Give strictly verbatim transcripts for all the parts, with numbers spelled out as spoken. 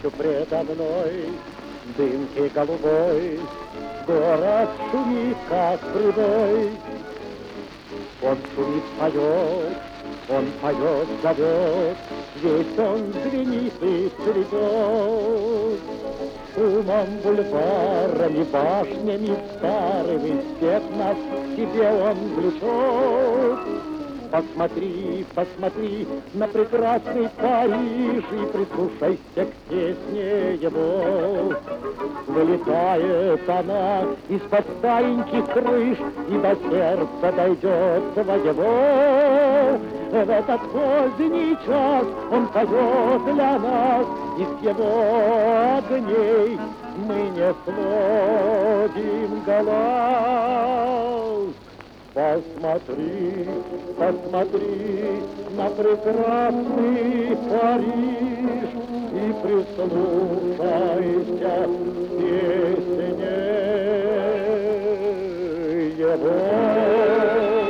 предо мной, дымки голубой, город шумит, как прибой. Он шумит, поет, он поет, зовет, весь он звенит и цветет. Шумом бульварами, башнями старыми свет нас к себе он влечет. Посмотри, посмотри на прекрасный Париж и прислушайся к песне его. Вылетает она из-под стареньких крыш и до сердца дойдет своего. В этот поздний час он поет для нас, и с его огней мы не сводим глаз. Посмотри, посмотри на прекрасный Париж и прислушайся к песне его.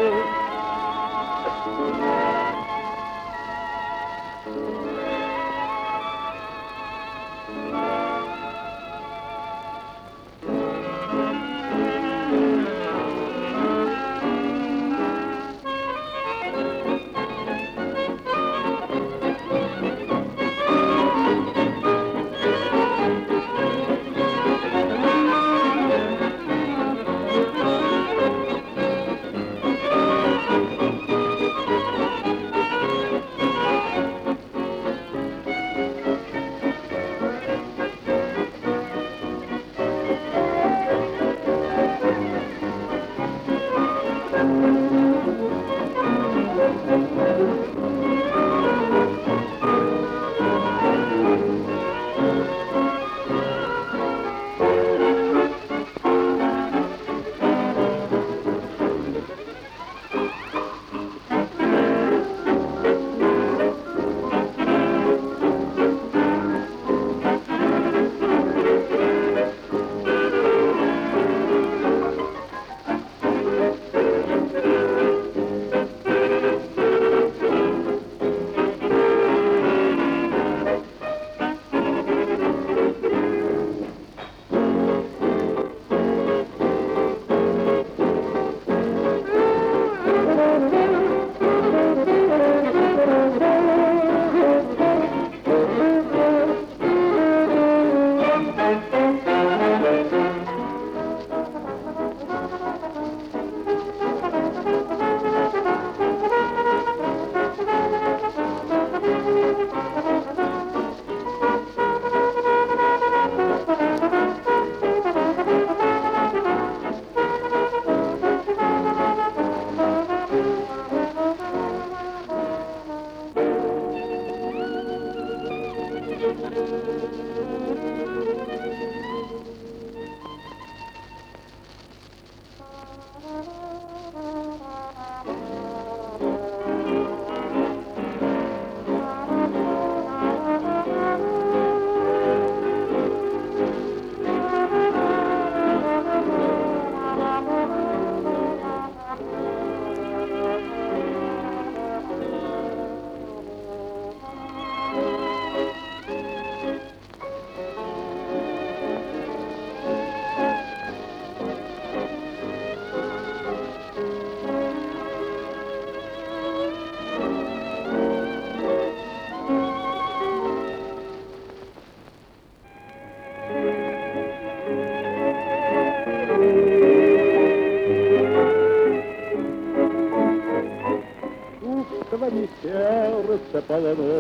Сердце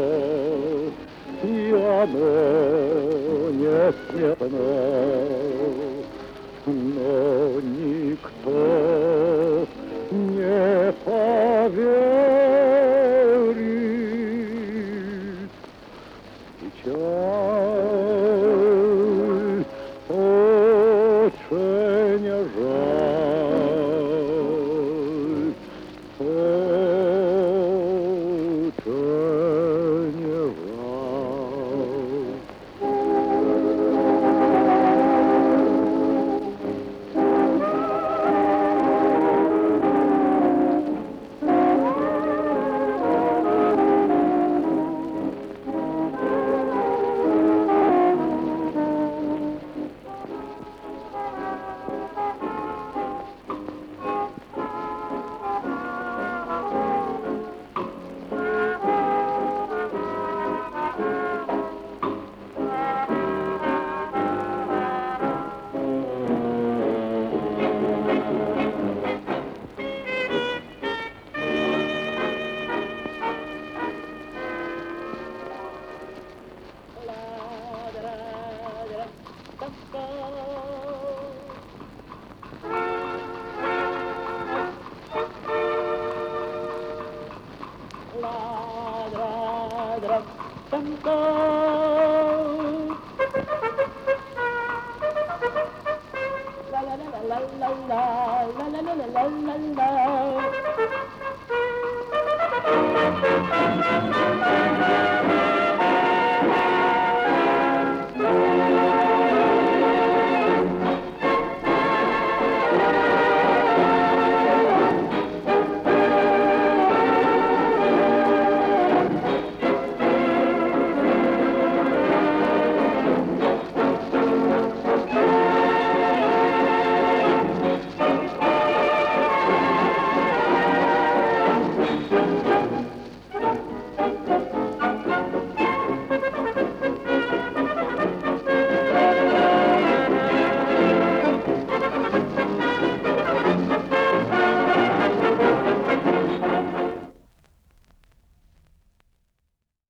полно, и оно не смертно, но никто не поверит. Печаль очень жаль, La la la la la la la la la la la la la.